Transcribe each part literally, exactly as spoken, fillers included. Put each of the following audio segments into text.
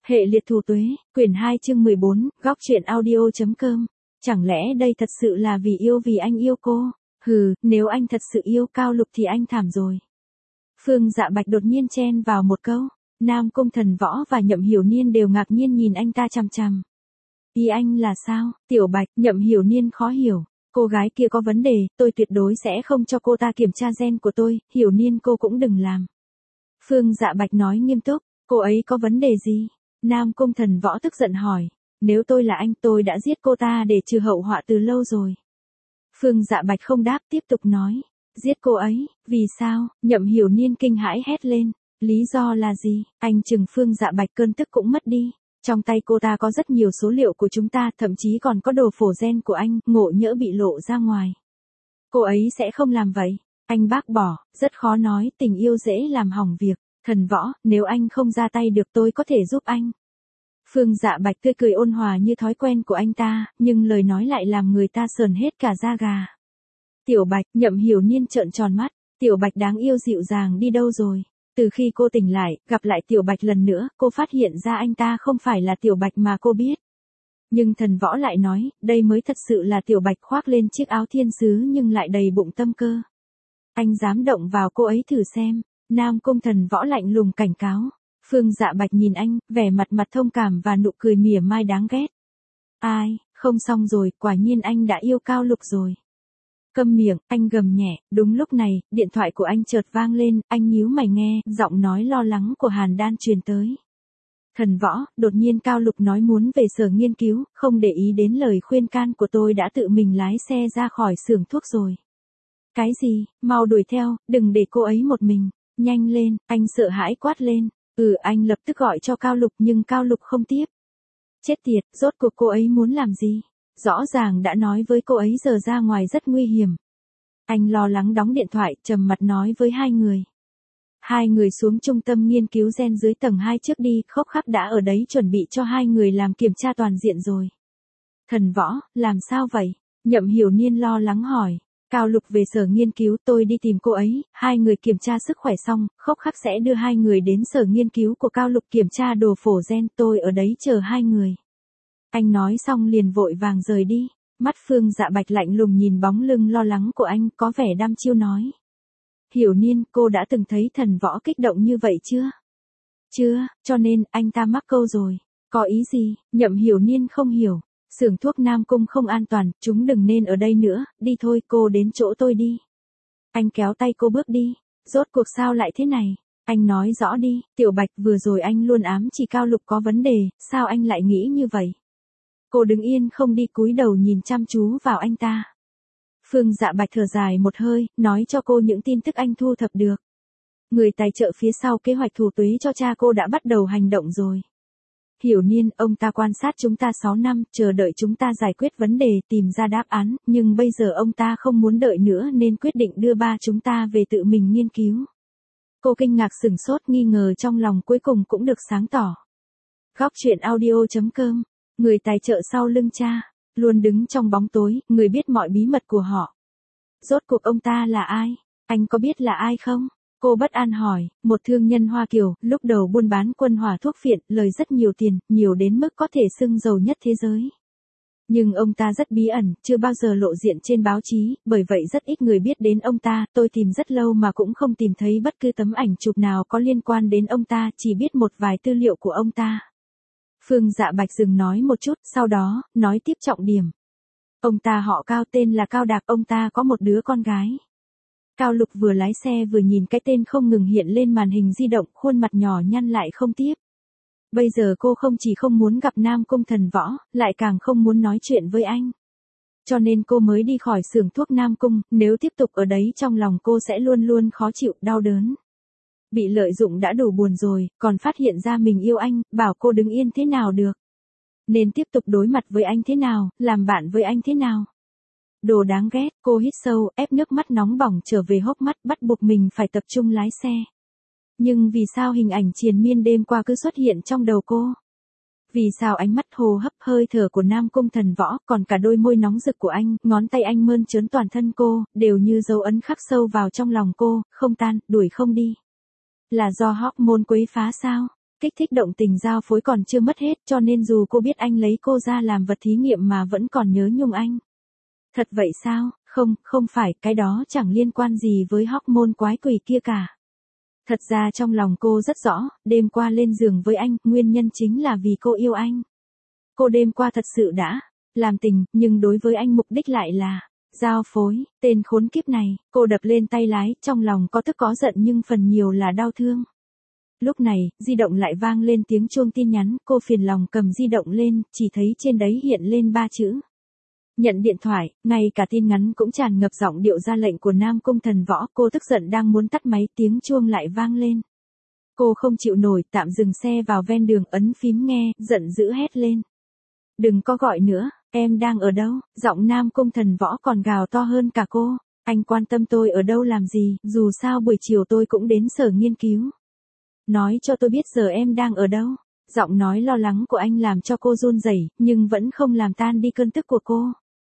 Hệ liệt thù tuế, quyển hai chương mười bốn, góc truyện audio.com. Chẳng lẽ đây thật sự là vì yêu vì anh yêu cô? Hừ, nếu anh thật sự yêu Cao Lục thì anh thảm rồi. Phương Dạ Bạch đột nhiên chen vào một câu. Nam Cung Thần Võ và Nhậm Hiểu Niên đều ngạc nhiên nhìn anh ta chằm chằm. Ý anh là sao? Tiểu Bạch, Nhậm Hiểu Niên khó hiểu. Cô gái kia có vấn đề, tôi tuyệt đối sẽ không cho cô ta kiểm tra gen của tôi, Hiểu Niên cô cũng đừng làm. Phương Dạ Bạch nói nghiêm túc, cô ấy có vấn đề gì? Nam Cung Thần Võ tức giận hỏi, nếu tôi là anh tôi đã giết cô ta để trừ hậu họa từ lâu rồi. Phương Dạ Bạch không đáp tiếp tục nói, giết cô ấy, vì sao? Nhậm Hiểu Niên kinh hãi hét lên, lý do là gì? Anh chừng Phương Dạ Bạch cơn tức cũng mất đi. Trong tay cô ta có rất nhiều số liệu của chúng ta, thậm chí còn có đồ phổ gen của anh, ngộ nhỡ bị lộ ra ngoài. Cô ấy sẽ không làm vậy. Anh bác bỏ, rất khó nói, tình yêu dễ làm hỏng việc. Thần Võ, nếu anh không ra tay được tôi có thể giúp anh. Phương Dạ Bạch tươi cười ôn hòa như thói quen của anh ta, nhưng lời nói lại làm người ta sờn hết cả da gà. Tiểu Bạch, Nhậm Hiểu Niên trợn tròn mắt, Tiểu Bạch đáng yêu dịu dàng đi đâu rồi? Từ khi cô tỉnh lại, gặp lại Tiểu Bạch lần nữa, cô phát hiện ra anh ta không phải là Tiểu Bạch mà cô biết. Nhưng Thần Võ lại nói, đây mới thật sự là Tiểu Bạch khoác lên chiếc áo thiên sứ nhưng lại đầy bụng tâm cơ. Anh dám động vào cô ấy thử xem. Nam Cung Thần Võ lạnh lùng cảnh cáo. Phương Dạ Bạch nhìn anh, vẻ mặt mặt thông cảm và nụ cười mỉa mai đáng ghét. Ai, không xong rồi, quả nhiên anh đã yêu Cao Lục rồi. Câm miệng, anh gầm nhẹ, đúng lúc này, điện thoại của anh chợt vang lên, anh nhíu mày nghe, giọng nói lo lắng của Hàn Đan truyền tới. Thần Võ, đột nhiên Cao Lục nói muốn về sở nghiên cứu, không để ý đến lời khuyên can của tôi đã tự mình lái xe ra khỏi xưởng thuốc rồi. Cái gì, mau đuổi theo, đừng để cô ấy một mình. Nhanh lên, anh sợ hãi quát lên. Ừ, anh lập tức gọi cho Cao Lục nhưng Cao Lục không tiếp. Chết tiệt, rốt cuộc cô ấy muốn làm gì? Rõ ràng đã nói với cô ấy giờ ra ngoài rất nguy hiểm. Anh lo lắng đóng điện thoại, trầm mặt nói với hai người. Hai người xuống trung tâm nghiên cứu gen dưới tầng hai trước đi, Khốc Khắc đã ở đấy chuẩn bị cho hai người làm kiểm tra toàn diện rồi. Thần Võ, làm sao vậy? Nhậm Hiểu Niên lo lắng hỏi. Cao Lục về sở nghiên cứu, tôi đi tìm cô ấy, hai người kiểm tra sức khỏe xong, Khốc Khắc sẽ đưa hai người đến sở nghiên cứu của Cao Lục kiểm tra đồ phổ gen, tôi ở đấy chờ hai người. Anh nói xong liền vội vàng rời đi, mắt Phương Dạ Bạch lạnh lùng nhìn bóng lưng lo lắng của anh, có vẻ đăm chiêu nói. Hiểu Niên, cô đã từng thấy Thần Võ kích động như vậy chưa? Chưa, cho nên, anh ta mắc câu rồi. Có ý gì? Nhậm Hiểu Niên không hiểu. Xưởng thuốc Nam Cung không an toàn, chúng đừng nên ở đây nữa, đi thôi cô đến chỗ tôi đi. Anh kéo tay cô bước đi, rốt cuộc sao lại thế này? Anh nói rõ đi, Tiểu Bạch vừa rồi anh luôn ám chỉ Cao Lục có vấn đề, sao anh lại nghĩ như vậy? Cô đứng yên không đi cúi đầu nhìn chăm chú vào anh ta. Phương Dạ Bạch thở dài một hơi, nói cho cô những tin tức anh thu thập được. Người tài trợ phía sau kế hoạch thù tuế cho cha cô đã bắt đầu hành động rồi. Hiểu Niên, ông ta quan sát chúng ta sáu năm, chờ đợi chúng ta giải quyết vấn đề, tìm ra đáp án, nhưng bây giờ ông ta không muốn đợi nữa nên quyết định đưa ba chúng ta về tự mình nghiên cứu. Cô kinh ngạc sửng sốt nghi ngờ trong lòng cuối cùng cũng được sáng tỏ. Góc truyện audio.com, người tài trợ sau lưng cha, luôn đứng trong bóng tối, người biết mọi bí mật của họ. Rốt cuộc ông ta là ai? Anh có biết là ai không? Cô bất an hỏi, một thương nhân Hoa Kiều, lúc đầu buôn bán quân hỏa thuốc phiện, lời rất nhiều tiền, nhiều đến mức có thể xưng giàu nhất thế giới. Nhưng ông ta rất bí ẩn, chưa bao giờ lộ diện trên báo chí, bởi vậy rất ít người biết đến ông ta, tôi tìm rất lâu mà cũng không tìm thấy bất cứ tấm ảnh chụp nào có liên quan đến ông ta, chỉ biết một vài tư liệu của ông ta. Phương Dạ Bạch dừng nói một chút, sau đó, nói tiếp trọng điểm. Ông ta họ Cao tên là Cao Đạc, ông ta có một đứa con gái. Cao Lục vừa lái xe vừa nhìn cái tên không ngừng hiện lên màn hình di động, khuôn mặt nhỏ nhăn lại không tiếp. Bây giờ cô không chỉ không muốn gặp Nam Cung Thần Võ, lại càng không muốn nói chuyện với anh. Cho nên cô mới đi khỏi xưởng thuốc Nam Cung, nếu tiếp tục ở đấy trong lòng cô sẽ luôn luôn khó chịu, đau đớn. Bị lợi dụng đã đủ buồn rồi, còn phát hiện ra mình yêu anh, bảo cô đứng yên thế nào được. Nên tiếp tục đối mặt với anh thế nào, làm bạn với anh thế nào. Đồ đáng ghét, cô hít sâu, ép nước mắt nóng bỏng trở về hốc mắt, bắt buộc mình phải tập trung lái xe. Nhưng vì sao hình ảnh triền miên đêm qua cứ xuất hiện trong đầu cô? Vì sao ánh mắt hồ hấp hơi thở của Nam Cung Thần Võ, còn cả đôi môi nóng rực của anh, ngón tay anh mơn trớn toàn thân cô, đều như dấu ấn khắc sâu vào trong lòng cô, không tan, đuổi không đi. Là do hormone quấy phá sao? Kích thích động tình giao phối còn chưa mất hết, cho nên dù cô biết anh lấy cô ra làm vật thí nghiệm mà vẫn còn nhớ nhung anh. Thật vậy sao? Không, không phải, cái đó chẳng liên quan gì với hormone quái quỷ kia cả. Thật ra trong lòng cô rất rõ, đêm qua lên giường với anh, nguyên nhân chính là vì cô yêu anh. Cô đêm qua thật sự đã làm tình, nhưng đối với anh mục đích lại là giao phối. Tên khốn kiếp này, cô đập lên tay lái, trong lòng có tức có giận nhưng phần nhiều là đau thương. Lúc này, di động lại vang lên tiếng chuông tin nhắn, cô phiền lòng cầm di động lên, chỉ thấy trên đấy hiện lên ba chữ. Nhận điện thoại, ngay cả tin nhắn cũng tràn ngập giọng điệu ra lệnh của Nam Cung Thần Võ, cô tức giận đang muốn tắt máy, tiếng chuông lại vang lên. Cô không chịu nổi, tạm dừng xe vào ven đường, ấn phím nghe, giận dữ hét lên. Đừng có gọi nữa, em đang ở đâu? Giọng Nam Cung Thần Võ còn gào to hơn cả cô. Anh quan tâm tôi ở đâu làm gì, dù sao buổi chiều tôi cũng đến sở nghiên cứu. Nói cho tôi biết giờ em đang ở đâu. Giọng nói lo lắng của anh làm cho cô run rẩy, nhưng vẫn không làm tan đi cơn tức của cô.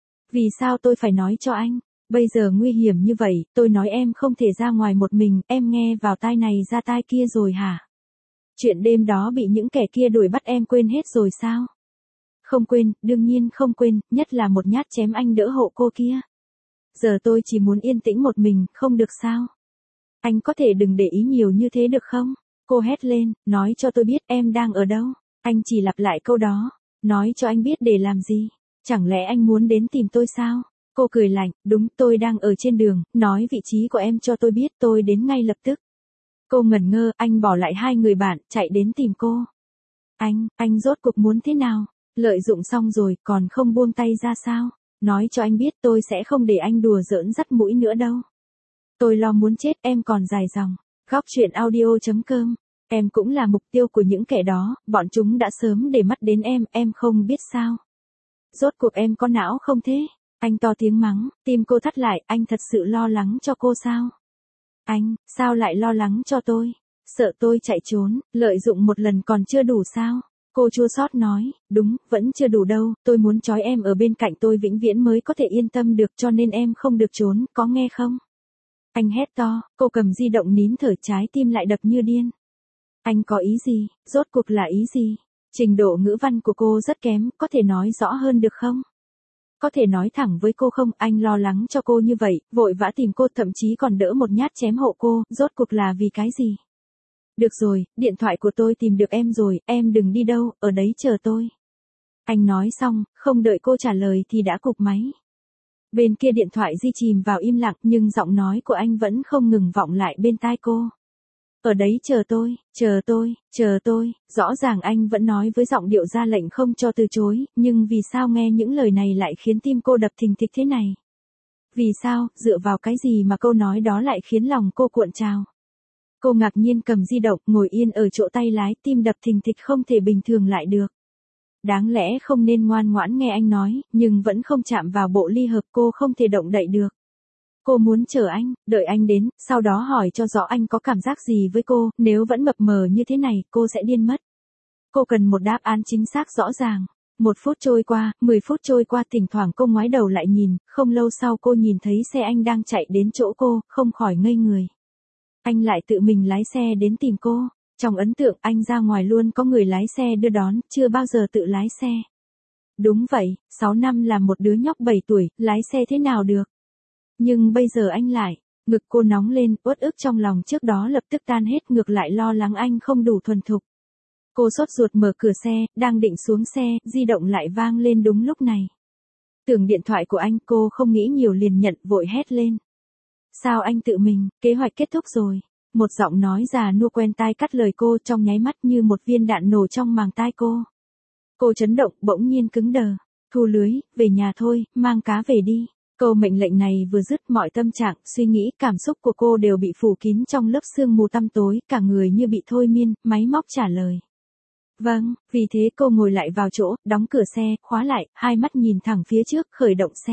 Vì sao tôi phải nói cho anh? Bây giờ nguy hiểm như vậy, tôi nói em không thể ra ngoài một mình, em nghe vào tai này ra tai kia rồi hả? Chuyện đêm đó bị những kẻ kia đuổi bắt em quên hết rồi sao? Không quên, đương nhiên không quên, nhất là một nhát chém anh đỡ hộ cô kia. Giờ tôi chỉ muốn yên tĩnh một mình, không được sao? Anh có thể đừng để ý nhiều như thế được không? Cô hét lên, nói cho tôi biết em đang ở đâu. Anh chỉ lặp lại câu đó, nói cho anh biết để làm gì? Chẳng lẽ anh muốn đến tìm tôi sao? Cô cười lạnh, đúng, tôi đang ở trên đường, nói vị trí của em cho tôi biết, tôi đến ngay lập tức. Cô ngẩn ngơ, anh bỏ lại hai người bạn, chạy đến tìm cô. Anh, anh rốt cuộc muốn thế nào? Lợi dụng xong rồi, còn không buông tay ra sao? Nói cho anh biết tôi sẽ không để anh đùa giỡn dắt mũi nữa đâu. Tôi lo muốn chết, em còn dài dòng. Góc chuyện audio chấm com. Em cũng là mục tiêu của những kẻ đó, bọn chúng đã sớm để mắt đến em, em không biết sao. Rốt cuộc em có não không thế? Anh to tiếng mắng, tim cô thắt lại, anh thật sự lo lắng cho cô sao? Anh, sao lại lo lắng cho tôi? Sợ tôi chạy trốn, lợi dụng một lần còn chưa đủ sao? Cô chua xót nói, đúng, vẫn chưa đủ đâu, tôi muốn trói em ở bên cạnh tôi vĩnh viễn mới có thể yên tâm được, cho nên em không được trốn, có nghe không? Anh hét to, cô cầm di động nín thở, trái tim lại đập như điên. Anh có ý gì, rốt cuộc là ý gì? Trình độ ngữ văn của cô rất kém, có thể nói rõ hơn được không? Có thể nói thẳng với cô không? Anh lo lắng cho cô như vậy, vội vã tìm cô, thậm chí còn đỡ một nhát chém hộ cô, rốt cuộc là vì cái gì? Được rồi, điện thoại của tôi tìm được em rồi, em đừng đi đâu, ở đấy chờ tôi. Anh nói xong, không đợi cô trả lời thì đã cụp máy. Bên kia điện thoại di chìm vào im lặng, nhưng giọng nói của anh vẫn không ngừng vọng lại bên tai cô. Ở đấy chờ tôi, chờ tôi, chờ tôi, rõ ràng anh vẫn nói với giọng điệu ra lệnh không cho từ chối, nhưng vì sao nghe những lời này lại khiến tim cô đập thình thịch thế này? Vì sao, dựa vào cái gì mà câu nói đó lại khiến lòng cô cuộn trào? Cô ngạc nhiên cầm di động, ngồi yên ở chỗ tay lái, tim đập thình thịch không thể bình thường lại được. Đáng lẽ không nên ngoan ngoãn nghe anh nói, nhưng vẫn không chạm vào bộ ly hợp, cô không thể động đậy được. Cô muốn chờ anh, đợi anh đến, sau đó hỏi cho rõ anh có cảm giác gì với cô, nếu vẫn mập mờ như thế này, cô sẽ điên mất. Cô cần một đáp án chính xác rõ ràng. Một phút trôi qua, mười phút trôi qua, thỉnh thoảng cô ngoái đầu lại nhìn, không lâu sau cô nhìn thấy xe anh đang chạy đến chỗ cô, không khỏi ngây người. Anh lại tự mình lái xe đến tìm cô. Trong ấn tượng anh ra ngoài luôn có người lái xe đưa đón, chưa bao giờ tự lái xe. Đúng vậy, sáu năm là một đứa nhóc bảy tuổi, lái xe thế nào được? Nhưng bây giờ anh lại, ngực cô nóng lên, uất ức trong lòng trước đó lập tức tan hết, ngược lại lo lắng anh không đủ thuần thục. Cô sốt ruột mở cửa xe, đang định xuống xe, di động lại vang lên đúng lúc này. Tưởng điện thoại của anh, cô không nghĩ nhiều liền nhận, vội hét lên. Sao anh tự mình, kế hoạch kết thúc rồi. Một giọng nói già nua quen tai cắt lời cô, trong nháy mắt như một viên đạn nổ trong màng tai cô. Cô chấn động, bỗng nhiên cứng đờ. Thu lưới, về nhà thôi, mang cá về đi. Câu mệnh lệnh này vừa dứt, mọi tâm trạng, suy nghĩ, cảm xúc của cô đều bị phủ kín trong lớp sương mù tăm tối, cả người như bị thôi miên, máy móc trả lời. Vâng, vì thế cô ngồi lại vào chỗ, đóng cửa xe, khóa lại, hai mắt nhìn thẳng phía trước, khởi động xe.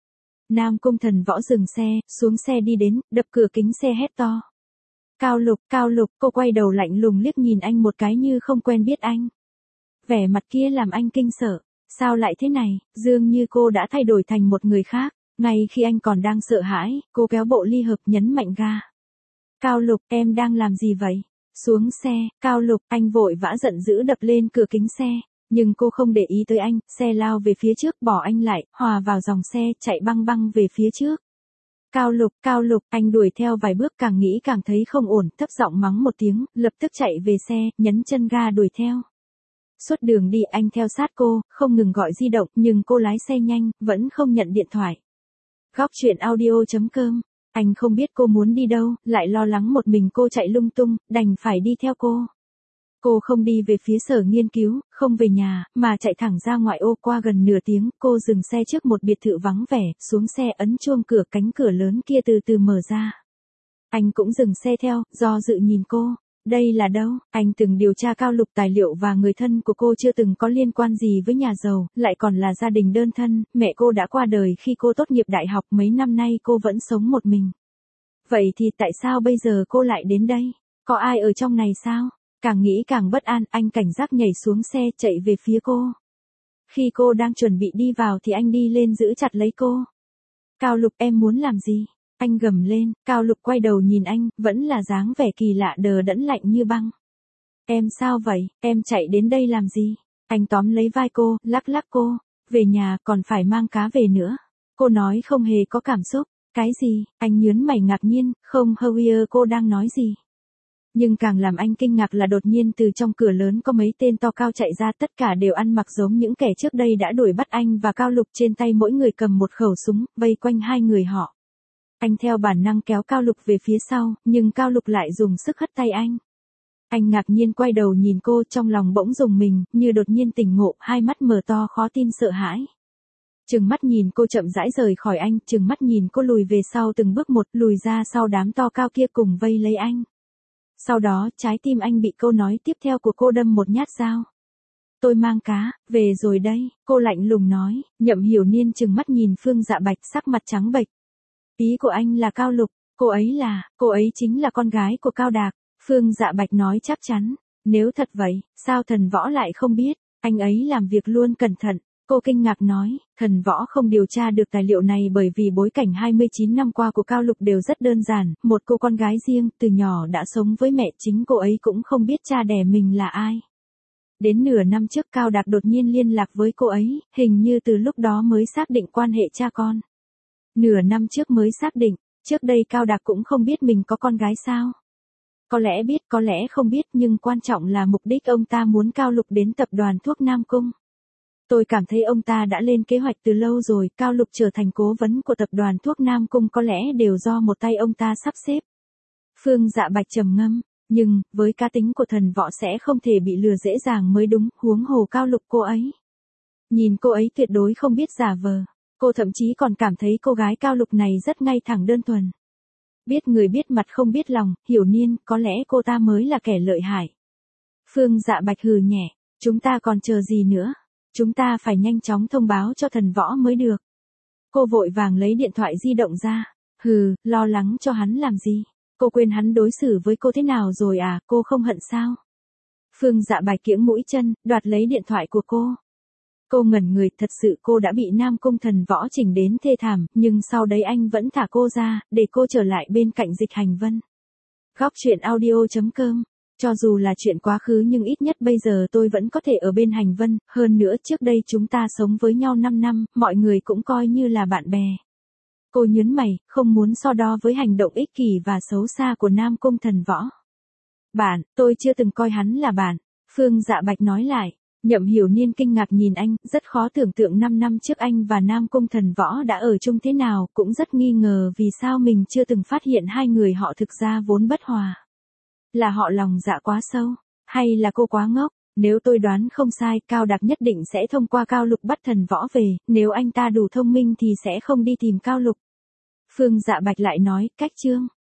Nam Cung Thần Võ dừng xe, xuống xe đi đến, đập cửa kính xe hét to. Cao Lục, Cao Lục, cô quay đầu lạnh lùng liếc nhìn anh một cái như không quen biết anh. Vẻ mặt kia làm anh kinh sợ, sao lại thế này, dường như cô đã thay đổi thành một người khác. Ngay khi anh còn đang sợ hãi, cô kéo bộ ly hợp nhấn mạnh ga. Cao Lục, em đang làm gì vậy? Xuống xe, Cao Lục, anh vội vã giận dữ đập lên cửa kính xe. Nhưng cô không để ý tới anh, xe lao về phía trước bỏ anh lại, hòa vào dòng xe, chạy băng băng về phía trước. Cao Lục, Cao Lục, anh đuổi theo vài bước càng nghĩ càng thấy không ổn, thấp giọng mắng một tiếng, lập tức chạy về xe, nhấn chân ga đuổi theo. Suốt đường đi anh theo sát cô, không ngừng gọi di động, nhưng cô lái xe nhanh, vẫn không nhận điện thoại. Góc truyện audio chấm com, anh không biết cô muốn đi đâu, lại lo lắng một mình cô chạy lung tung, đành phải đi theo cô. Cô không đi về phía sở nghiên cứu, không về nhà, mà chạy thẳng ra ngoại ô. Qua gần nửa tiếng, cô dừng xe trước một biệt thự vắng vẻ, xuống xe ấn chuông cửa, cánh cửa lớn kia từ từ mở ra. Anh cũng dừng xe theo, do dự nhìn cô. Đây là đâu? Anh từng điều tra Cao Lục tài liệu và người thân của cô chưa từng có liên quan gì với nhà giàu, lại còn là gia đình đơn thân, mẹ cô đã qua đời khi cô tốt nghiệp đại học, mấy năm nay cô vẫn sống một mình. Vậy thì tại sao bây giờ cô lại đến đây? Có ai ở trong này sao? Càng nghĩ càng bất an, anh cảnh giác nhảy xuống xe chạy về phía cô. Khi cô đang chuẩn bị đi vào thì anh đi lên giữ chặt lấy cô. Cao Lục, em muốn làm gì? Anh gầm lên. Cao Lục quay đầu nhìn anh, vẫn là dáng vẻ kỳ lạ đờ đẫn lạnh như băng. Em sao vậy, em chạy đến đây làm gì? Anh tóm lấy vai cô, lắc lắc cô. Về nhà, còn phải mang cá về nữa. Cô nói không hề có cảm xúc. Cái gì? Anh nhớn mày ngạc nhiên, không Howyer, cô đang nói gì? Nhưng càng làm anh kinh ngạc là đột nhiên từ trong cửa lớn có mấy tên to cao chạy ra, tất cả đều ăn mặc giống những kẻ trước đây đã đuổi bắt anh và Cao Lục, trên tay mỗi người cầm một khẩu súng, vây quanh hai người họ. Anh theo bản năng kéo Cao Lục về phía sau, nhưng Cao Lục lại dùng sức hất tay anh. Anh ngạc nhiên quay đầu nhìn cô, trong lòng bỗng rùng mình, như đột nhiên tỉnh ngộ, hai mắt mở to khó tin sợ hãi. Trừng mắt nhìn cô chậm rãi rời khỏi anh, trừng mắt nhìn cô lùi về sau từng bước một, lùi ra sau đám to cao kia cùng vây lấy anh. Sau đó, trái tim anh bị câu nói tiếp theo của cô đâm một nhát dao. Tôi mang cá, về rồi đây, cô lạnh lùng nói. Nhậm Hiểu Niên trừng mắt nhìn Phương Dạ Bạch, sắc mặt trắng bệch. Ý của anh là Cao Lục, cô ấy là, cô ấy chính là con gái của Cao Đạc. Phương Dạ Bạch nói chắc chắn. Nếu thật vậy, sao Thần Võ lại không biết, anh ấy làm việc luôn cẩn thận. Cô kinh ngạc nói, Thần Võ không điều tra được tài liệu này bởi vì bối cảnh hai mươi chín năm qua của Cao Lục đều rất đơn giản, một cô con gái riêng, từ nhỏ đã sống với mẹ, chính cô ấy cũng không biết cha đẻ mình là ai. Đến nửa năm trước Cao Đạc đột nhiên liên lạc với cô ấy, hình như từ lúc đó mới xác định quan hệ cha con. Nửa năm trước mới xác định, trước đây Cao Đạc cũng không biết mình có con gái sao. Có lẽ biết, có lẽ không biết, nhưng quan trọng là mục đích ông ta muốn Cao Lục đến tập đoàn thuốc Nam Cung. Tôi cảm thấy ông ta đã lên kế hoạch từ lâu rồi, Cao Lục trở thành cố vấn của tập đoàn thuốc Nam Cung có lẽ đều do một tay ông ta sắp xếp. Phương Dạ Bạch trầm ngâm, nhưng, với cá tính của Thần Võ sẽ không thể bị lừa dễ dàng mới đúng, huống hồ Cao Lục cô ấy. Nhìn cô ấy tuyệt đối không biết giả vờ, cô thậm chí còn cảm thấy cô gái Cao Lục này rất ngay thẳng đơn thuần. Biết người biết mặt không biết lòng, Hiểu Niên, có lẽ cô ta mới là kẻ lợi hại. Phương Dạ Bạch hừ nhẹ, chúng ta còn chờ gì nữa? Chúng ta phải nhanh chóng thông báo cho Thần Võ mới được. Cô vội vàng lấy điện thoại di động ra. Hừ, lo lắng cho hắn làm gì? Cô quên hắn đối xử với cô thế nào rồi à, cô không hận sao? Phương Dạ Bạch kiễng mũi chân, đoạt lấy điện thoại của cô. Cô ngẩn người, thật sự cô đã bị Nam Cung Thần Võ chỉnh đến thê thảm, nhưng sau đấy anh vẫn thả cô ra, để cô trở lại bên cạnh Dịch Hành Vân. Góc truyện audio chấm com. Cho dù là chuyện quá khứ nhưng ít nhất bây giờ tôi vẫn có thể ở bên Hành Vân, hơn nữa trước đây chúng ta sống với nhau năm năm, mọi người cũng coi như là bạn bè. Cô nhớn mày, không muốn so đo với hành động ích kỷ và xấu xa của Nam Cung Thần Võ. Bạn, tôi chưa từng coi hắn là bạn, Phương Dạ Bạch nói lại. Nhậm Hiểu Niên kinh ngạc nhìn anh, rất khó tưởng tượng năm năm trước anh và Nam Cung Thần Võ đã ở chung thế nào, cũng rất nghi ngờ vì sao mình chưa từng phát hiện hai người họ thực ra vốn bất hòa. Là họ lòng dạ quá sâu, hay là cô quá ngốc? Nếu tôi đoán không sai, Cao Đạc nhất định sẽ thông qua Cao Lục bắt Thần Võ về, nếu anh ta đủ thông minh thì sẽ không đi tìm Cao Lục. Phương Dạ Bạch lại nói, cách chương.